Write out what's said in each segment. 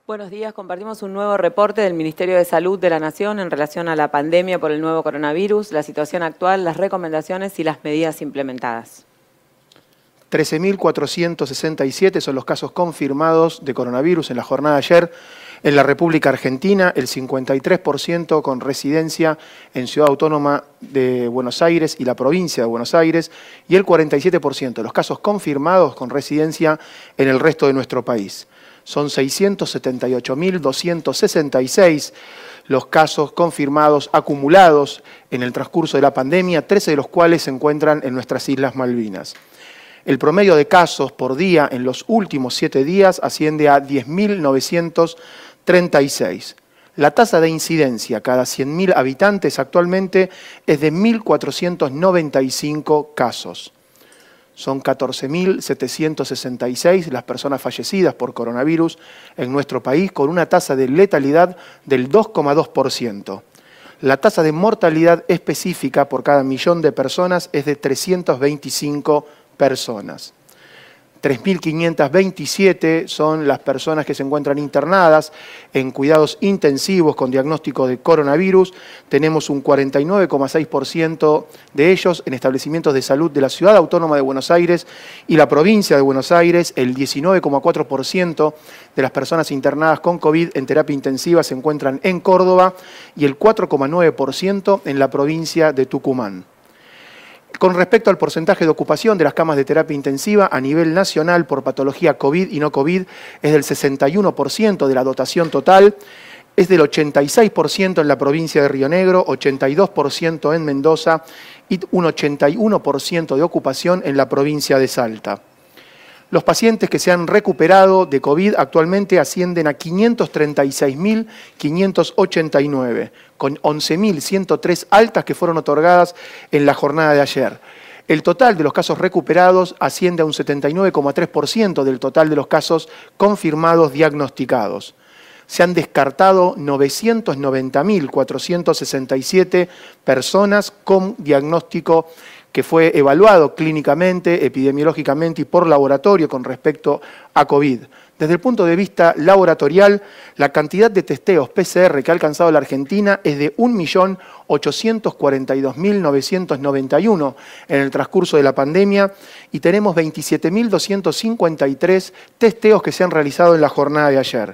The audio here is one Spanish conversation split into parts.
Buenos días, compartimos un nuevo reporte del Ministerio de Salud de la Nación en relación a la pandemia por el nuevo coronavirus, la situación actual, las recomendaciones y las medidas implementadas. 13.467 son los casos confirmados de coronavirus en la jornada de ayer. En la República Argentina, el 53% con residencia en Ciudad Autónoma de Buenos Aires y la provincia de Buenos Aires, y el 47% de los casos confirmados con residencia en el resto de nuestro país. Son 678.266 los casos confirmados acumulados en el transcurso de la pandemia, 13 de los cuales se encuentran en nuestras Islas Malvinas. El promedio de casos por día en los últimos 7 días asciende a 10.936. La tasa de incidencia cada 100.000 habitantes actualmente es de 1.495 casos. Son 14.766 las personas fallecidas por coronavirus en nuestro país, con una tasa de letalidad del 2,2%. La tasa de mortalidad específica por cada millón de personas es de 325 personas. 3.527 son las personas que se encuentran internadas en cuidados intensivos con diagnóstico de coronavirus. Tenemos un 49,6% de ellos en establecimientos de salud de la Ciudad Autónoma de Buenos Aires y la provincia de Buenos Aires. El 19,4% de las personas internadas con COVID en terapia intensiva se encuentran en Córdoba y el 4,9% en la provincia de Tucumán. Con respecto al porcentaje de ocupación de las camas de terapia intensiva a nivel nacional por patología COVID y no COVID, es del 61% de la dotación total, es del 86% en la provincia de Río Negro, 82% en Mendoza y un 81% de ocupación en la provincia de Salta. Los pacientes que se han recuperado de COVID actualmente ascienden a 536.589, con 11.103 altas que fueron otorgadas en la jornada de ayer. El total de los casos recuperados asciende a un 79,3% del total de los casos confirmados diagnosticados. Se han descartado 990.467 personas con diagnóstico que fue evaluado clínicamente, epidemiológicamente y por laboratorio con respecto a COVID. Desde el punto de vista laboratorial, la cantidad de testeos PCR que ha alcanzado la Argentina es de 1.842.991 en el transcurso de la pandemia y tenemos 27.253 testeos que se han realizado en la jornada de ayer.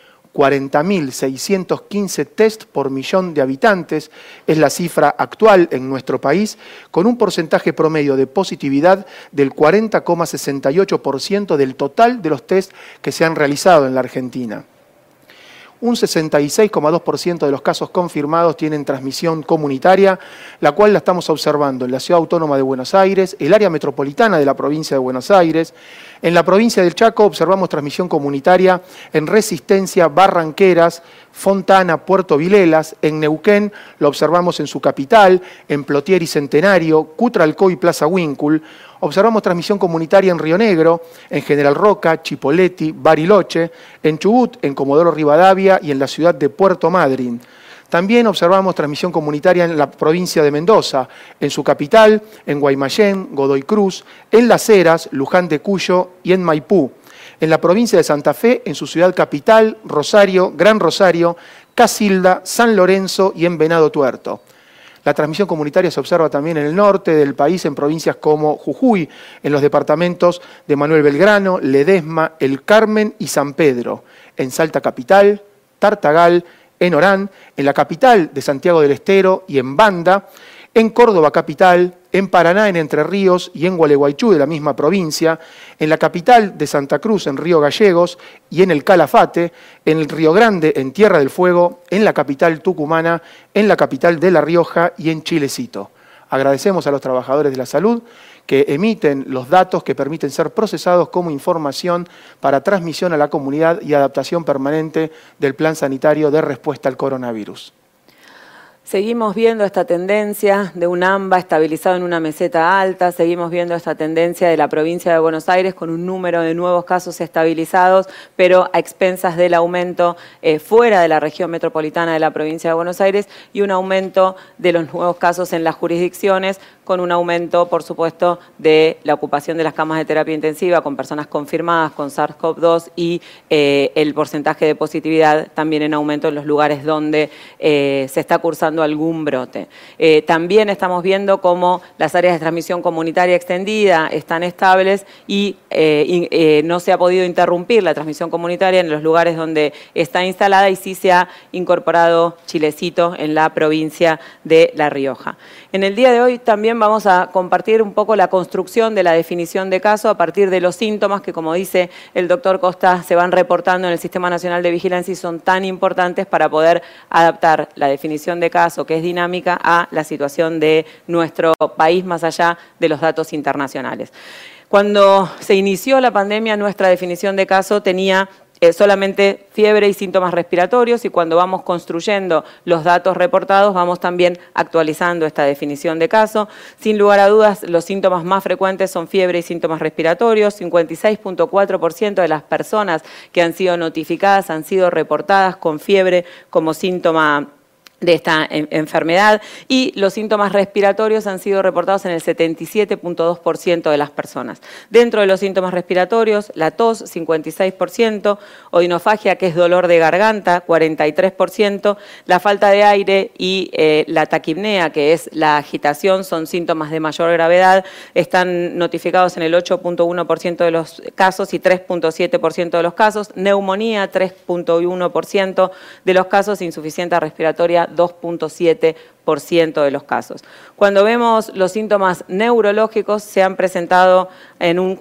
40.615 test por millón de habitantes es la cifra actual en nuestro país, con un porcentaje promedio de positividad del 40,68% del total de los test que se han realizado en la Argentina. Un 66,2% de los casos confirmados tienen transmisión comunitaria, la cual la estamos observando en la Ciudad Autónoma de Buenos Aires, el área metropolitana de la provincia de Buenos Aires. En la provincia del Chaco observamos transmisión comunitaria en Resistencia, Barranqueras, Fontana, Puerto Vilelas. En Neuquén lo observamos en su capital, en Plotier y Centenario, Cutralcó y Plaza Huíncul. Observamos transmisión comunitaria en Río Negro, en General Roca, Chipoleti, Bariloche, en Chubut, en Comodoro Rivadavia y en la ciudad de Puerto Madryn. También observamos transmisión comunitaria en la provincia de Mendoza, en su capital, en Guaymallén, Godoy Cruz, en Las Heras, Luján de Cuyo y en Maipú. En la provincia de Santa Fe, en su ciudad capital, Rosario, Gran Rosario, Casilda, San Lorenzo y en Venado Tuerto. La transmisión comunitaria se observa también en el norte del país, en provincias como Jujuy, en los departamentos de Manuel Belgrano, Ledesma, El Carmen y San Pedro, en Salta capital, Tartagal, en Orán, en la capital de Santiago del Estero y en Banda, en Córdoba capital, en Paraná, en Entre Ríos y en Gualeguaychú de la misma provincia, en la capital de Santa Cruz, en Río Gallegos y en el Calafate, en el Río Grande, en Tierra del Fuego, en la capital tucumana, en la capital de La Rioja y en Chilecito. Agradecemos a los trabajadores de la salud que emiten los datos que permiten ser procesados como información para transmisión a la comunidad y adaptación permanente del Plan Sanitario de Respuesta al Coronavirus. Seguimos viendo esta tendencia de un AMBA estabilizado en una meseta alta, seguimos viendo esta tendencia de la provincia de Buenos Aires con un número de nuevos casos estabilizados, pero a expensas del aumento fuera de la región metropolitana de la provincia de Buenos Aires y un aumento de los nuevos casos en las jurisdicciones, con un aumento, por supuesto, de la ocupación de las camas de terapia intensiva con personas confirmadas con SARS-CoV-2 y el porcentaje de positividad también en aumento en los lugares donde se está cursando algún brote. También estamos viendo cómo las áreas de transmisión comunitaria extendida están estables y no se ha podido interrumpir la transmisión comunitaria en los lugares donde está instalada y sí se ha incorporado Chilecito en la provincia de La Rioja. En el día de hoy también vamos a compartir un poco la construcción de la definición de caso a partir de los síntomas que, como dice el doctor Costa, se van reportando en el Sistema Nacional de Vigilancia y son tan importantes para poder adaptar la definición de caso, que es dinámica, a la situación de nuestro país más allá de los datos internacionales. Cuando se inició la pandemia, nuestra definición de caso tenía solamente fiebre y síntomas respiratorios, y cuando vamos construyendo los datos reportados vamos también actualizando esta definición de caso. Sin lugar a dudas, los síntomas más frecuentes son fiebre y síntomas respiratorios. 56.4% de las personas que han sido notificadas han sido reportadas con fiebre como síntoma de esta enfermedad, y los síntomas respiratorios han sido reportados en el 77.2% de las personas. Dentro de los síntomas respiratorios, la tos, 56%, odinofagia, que es dolor de garganta, 43%, la falta de aire y la taquipnea, que es la agitación, son síntomas de mayor gravedad, están notificados en el 8.1% de los casos y 3.7% de los casos. Neumonía, 3.1% de los casos, insuficiencia respiratoria, 2.7% de los casos. Cuando vemos los síntomas neurológicos, se han presentado en un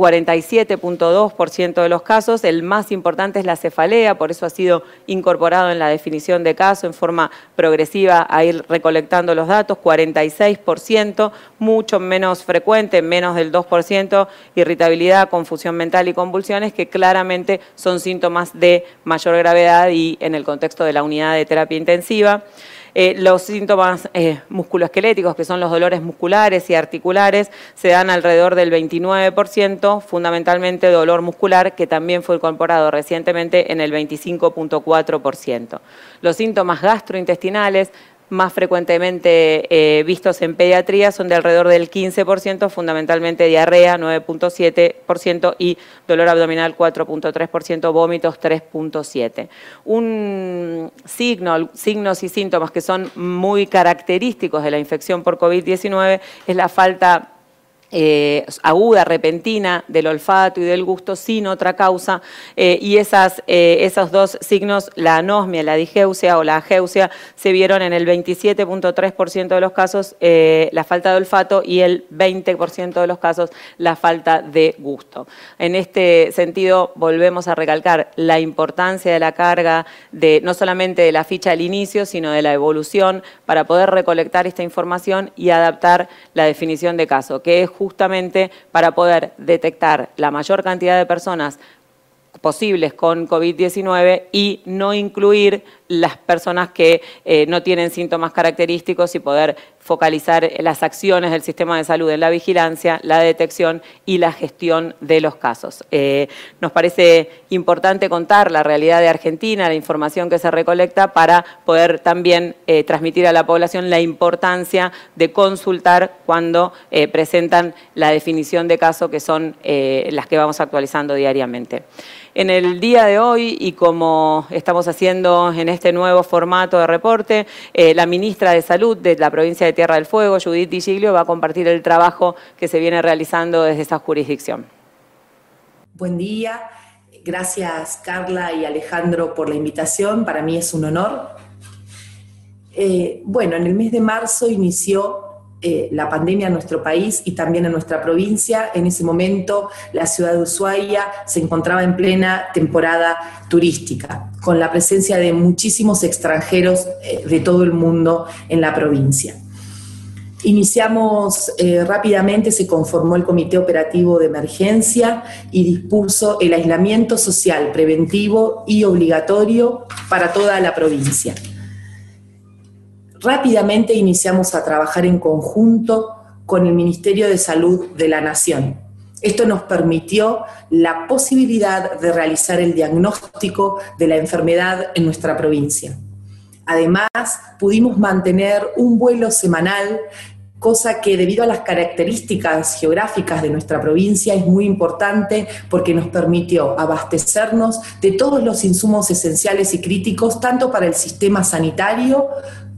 47.2% de los casos. El más importante es la cefalea, por eso ha sido incorporado en la definición de caso en forma progresiva a ir recolectando los datos. 46%, mucho menos frecuente, menos del 2%, irritabilidad, confusión mental y convulsiones, que claramente son síntomas de mayor gravedad y en el contexto de la unidad de terapia intensiva. Los síntomas musculoesqueléticos, que son los dolores musculares y articulares, se dan alrededor del 29%, fundamentalmente dolor muscular, que también fue incorporado recientemente en el 25.4%. Los síntomas gastrointestinales, más frecuentemente vistos en pediatría, son de alrededor del 15%, fundamentalmente diarrea, 9.7%, y dolor abdominal, 4.3%, vómitos, 3.7%. Signos y síntomas que son muy característicos de la infección por COVID-19 es la falta aguda, repentina del olfato y del gusto sin otra causa, y esos dos signos, la anosmia, la digeusia o la ageusia, se vieron en el 27.3% de los casos, la falta de olfato, y el 20% de los casos la falta de gusto. En este sentido, volvemos a recalcar la importancia de la carga, no solamente de la ficha al inicio, sino de la evolución, para poder recolectar esta información y adaptar la definición de caso, que es justamente para poder detectar la mayor cantidad de personas posibles con COVID-19 y no incluir las personas que no tienen síntomas característicos, y poder focalizar las acciones del sistema de salud en la vigilancia, la detección y la gestión de los casos. Nos parece importante contar la realidad de Argentina, la información que se recolecta, para poder también transmitir a la población la importancia de consultar cuando presentan la definición de caso, que son las que vamos actualizando diariamente. En el día de hoy, y como estamos haciendo en este nuevo formato de reporte, la ministra de Salud de la provincia de Tierra del Fuego, Judith Di Giglio, va a compartir el trabajo que se viene realizando desde esa jurisdicción. Buen día, gracias Carla y Alejandro por la invitación, para mí es un honor. Bueno, en el mes de marzo inició la pandemia en nuestro país y también en nuestra provincia. En ese momento la ciudad de Ushuaia se encontraba en plena temporada turística, con la presencia de muchísimos extranjeros de todo el mundo en la provincia. Iniciamos rápidamente, se conformó el Comité Operativo de Emergencia y dispuso el aislamiento social preventivo y obligatorio para toda la provincia. rápidamente iniciamos a trabajar en conjunto con el Ministerio de Salud de la Nación. Esto nos permitió la posibilidad de realizar el diagnóstico de la enfermedad en nuestra provincia. Además, pudimos mantener un vuelo semanal, cosa que debido a las características geográficas de nuestra provincia es muy importante porque nos permitió abastecernos de todos los insumos esenciales y críticos, tanto para el sistema sanitario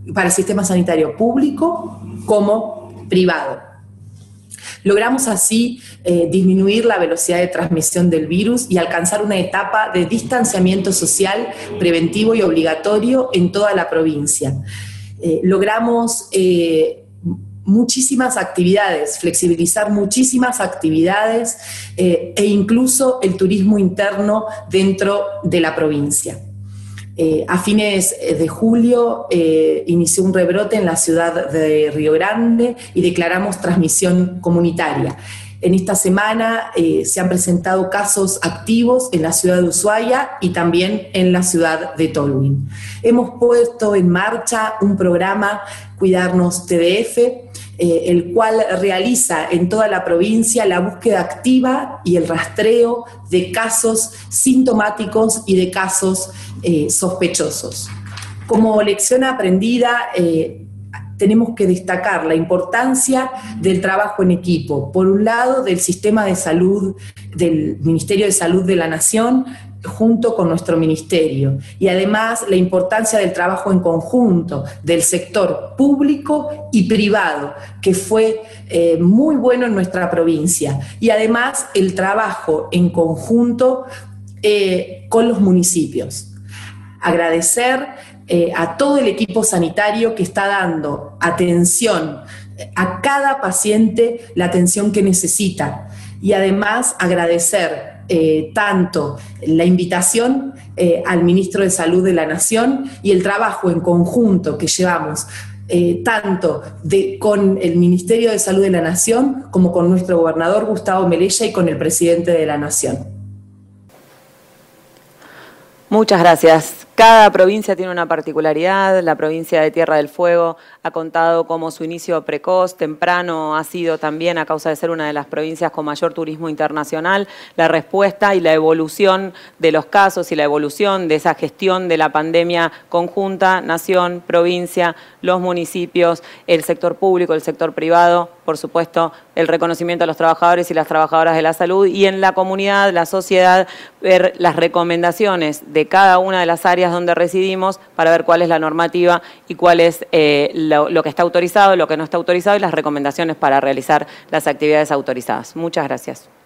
público como privado. Logramos así disminuir la velocidad de transmisión del virus y alcanzar una etapa de distanciamiento social preventivo y obligatorio en toda la provincia. Logramos muchísimas actividades, flexibilizar muchísimas actividades e incluso el turismo interno dentro de la provincia. A fines de julio inició un rebrote en la ciudad de Río Grande y declaramos transmisión comunitaria. En esta semana se han presentado casos activos en la ciudad de Ushuaia y también en la ciudad de Tolwyn. Hemos puesto en marcha un programa Cuidarnos TDF, el cual realiza en toda la provincia la búsqueda activa y el rastreo de casos sintomáticos y de casos sospechosos. Como lección aprendida, tenemos que destacar la importancia del trabajo en equipo. Por un lado, del sistema de salud, del Ministerio de Salud de la Nación, junto con nuestro ministerio. Y además, la importancia del trabajo en conjunto del sector público y privado, que fue muy bueno en nuestra provincia. Y además, el trabajo en conjunto con los municipios. Agradecer a todo el equipo sanitario que está dando atención a cada paciente, la atención que necesita. Y además agradecer tanto la invitación al Ministro de Salud de la Nación y el trabajo en conjunto que llevamos tanto con el Ministerio de Salud de la Nación como con nuestro gobernador Gustavo Melella y con el Presidente de la Nación. Muchas gracias. Cada provincia tiene una particularidad. La provincia de Tierra del Fuego ha contado cómo su inicio precoz, temprano, ha sido también, a causa de ser una de las provincias con mayor turismo internacional, la respuesta y la evolución de los casos y la evolución de esa gestión de la pandemia conjunta, nación, provincia, los municipios, el sector público, el sector privado, por supuesto, el reconocimiento a los trabajadores y las trabajadoras de la salud y en la comunidad, la sociedad, ver las recomendaciones de cada una de las áreas donde residimos para ver cuál es la normativa y cuál es lo que está autorizado, lo que no está autorizado y las recomendaciones para realizar las actividades autorizadas. Muchas gracias.